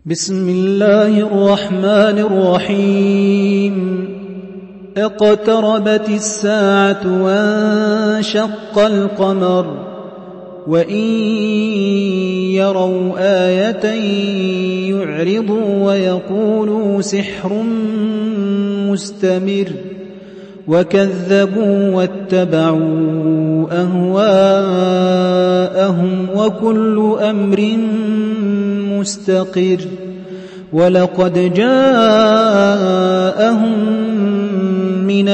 بسم الله الرحمن الرحيم اقتربت الساعة وانشق القمر وإن يروا آية يعرضوا ويقولوا سحر مستمر وكذبوا واتبعوا أهواءهم وكل أمر مستقر ولقد جاءهم من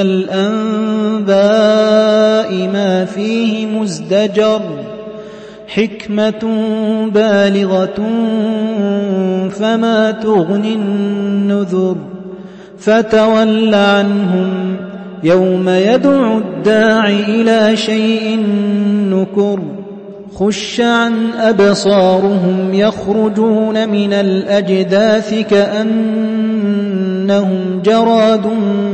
الأنباء ما فيه مزدجر حكمة بالغة فما تغني النذر فتول عنهم يوم يدعو الداع إلى شيء نكر خش عن أبصارهم يخرجون من الأجداث كأنهم جراد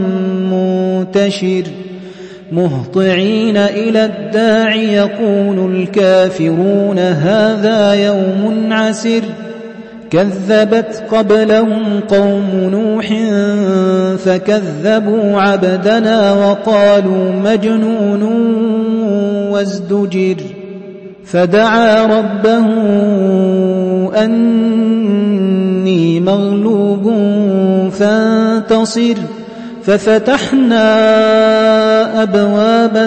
منتشر مهطعين إلى الداع يقول الكافرون هذا يوم عسر كذبت قبلهم قوم نوح فكذبوا عبدنا وقالوا مجنون وازدجر فدعا ربه أني مغلوب فانتصر ففتحنا أبواب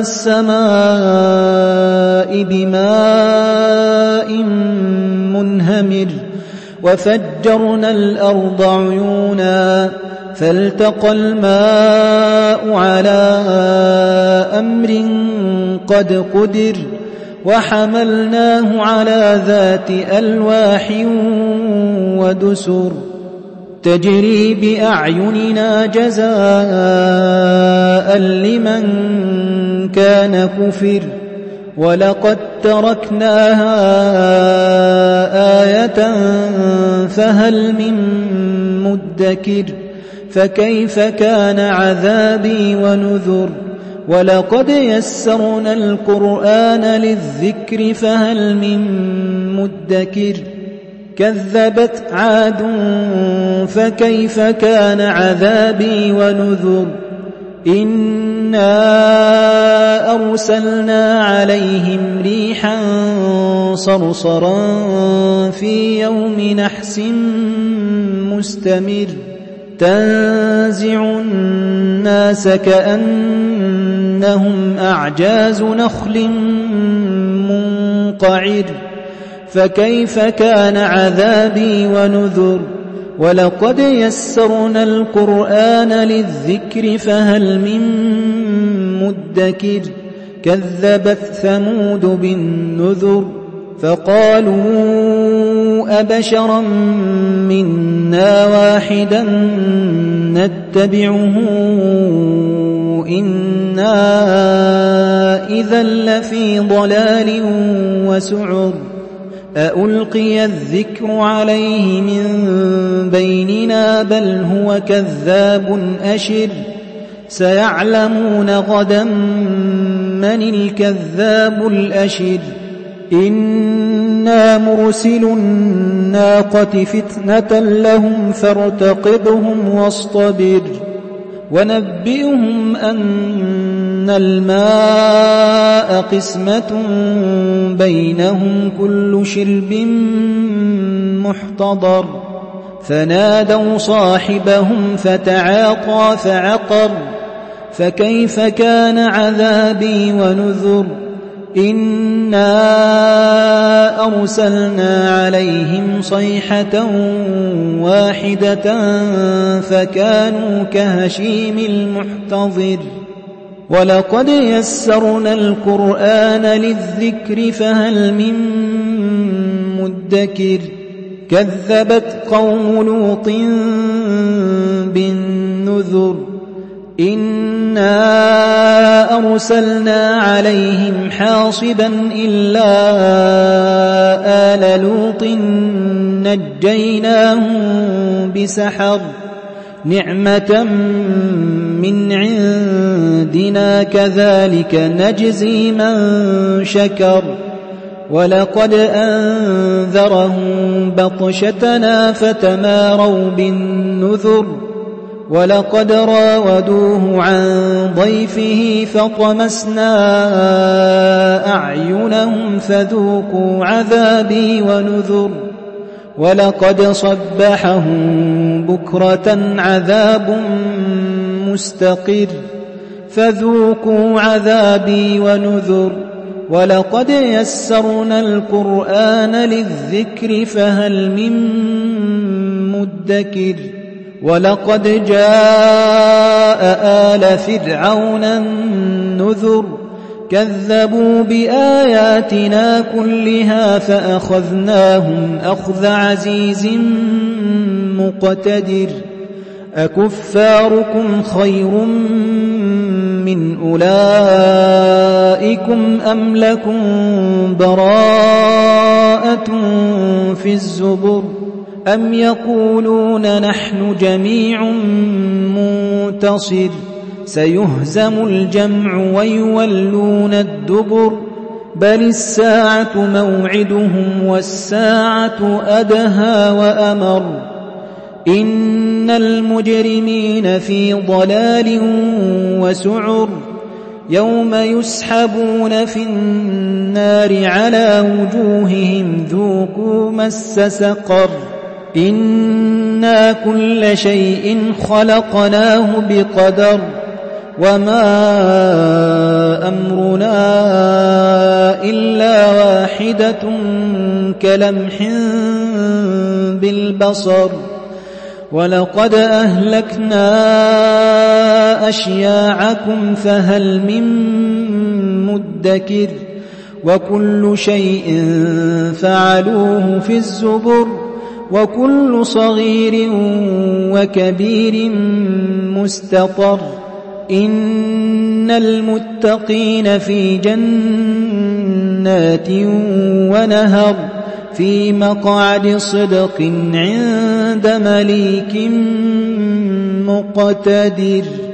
السماء بماء منهمر وفجرنا الأرض عيونا فالتقى الماء على أمر قد قدر وحملناه على ذات ألواح ودسر تجري بأعيننا جزاء لمن كان كفر ولقد تركناها آية فهل من مدكر فكيف كان عذابي ونذر ولقد يسرنا القرآن للذكر فهل من مدكر كذبت عاد فكيف كان عذابي ونذر إنا أرسلنا عليهم ريحا صرصرا في يوم نحس مستمر تنزع الناس كأنهم أعجاز نخل منقعر فكيف كان عذابي ونذر ولقد يسرنا القرآن للذكر فهل من مدكر كذبت ثمود بالنذر فقالوا أبشرا منا واحدا نتبعه إنا إذا لفي ضلال وسعر أألقي الذكر عليه من بيننا بل هو كذاب أشر سيعلمون غدا من الكذاب الأشر إنا مرسل الناقة فتنة لهم فارتقبهم واصطبر ونبئهم أن الماء قسمة بينهم كل شرب محتضر فنادوا صاحبهم فتعاطى فعقر فكيف كان عذابي ونذر إنا أرسلنا عليهم صيحة واحدة فكانوا كهشيم المحتضر ولقد يسرنا القرآن للذكر فهل من مدكر كذبت قوم لوط بالنذر إنا أرسلنا عليهم حاصبا إلا آل لوط نجيناهم بسحر نعمة من عندنا كذلك نجزي من شكر ولقد أنذرهم بطشتنا فتماروا بالنذر ولقد راودوه عن ضيفه فطمسنا أعينهم فذوقوا عذابي ونذر ولقد صبحهم بكرة عذاب مستقر فذوقوا عذابي ونذر ولقد يسرنا القرآن للذكر فهل من مدكر ولقد جاء آل فرعون النذر كذبوا بآياتنا كلها فأخذناهم أخذ عزيز مقتدر أكفاركم خير من أولئكم أم لكم براءة في الزبر أم يقولون نحن جميع منتصر سيهزم الجمع ويولون الدبر بل الساعة موعدهم والساعة أدهى وأمر إن المجرمين في ضلال وسعر يوم يسحبون في النار على وجوههم ذوقوا مس سقر إنا كل شيء خلقناه بقدر وما أمرنا إلا واحدة كلمح بالبصر ولقد أهلكنا أشياعكم فهل من مدكر وكل شيء فعلوه في الزبر وكل صغير وكبير مستطر إن المتقين في جنات ونهر في مقعد صدق عند مليك مقتدر.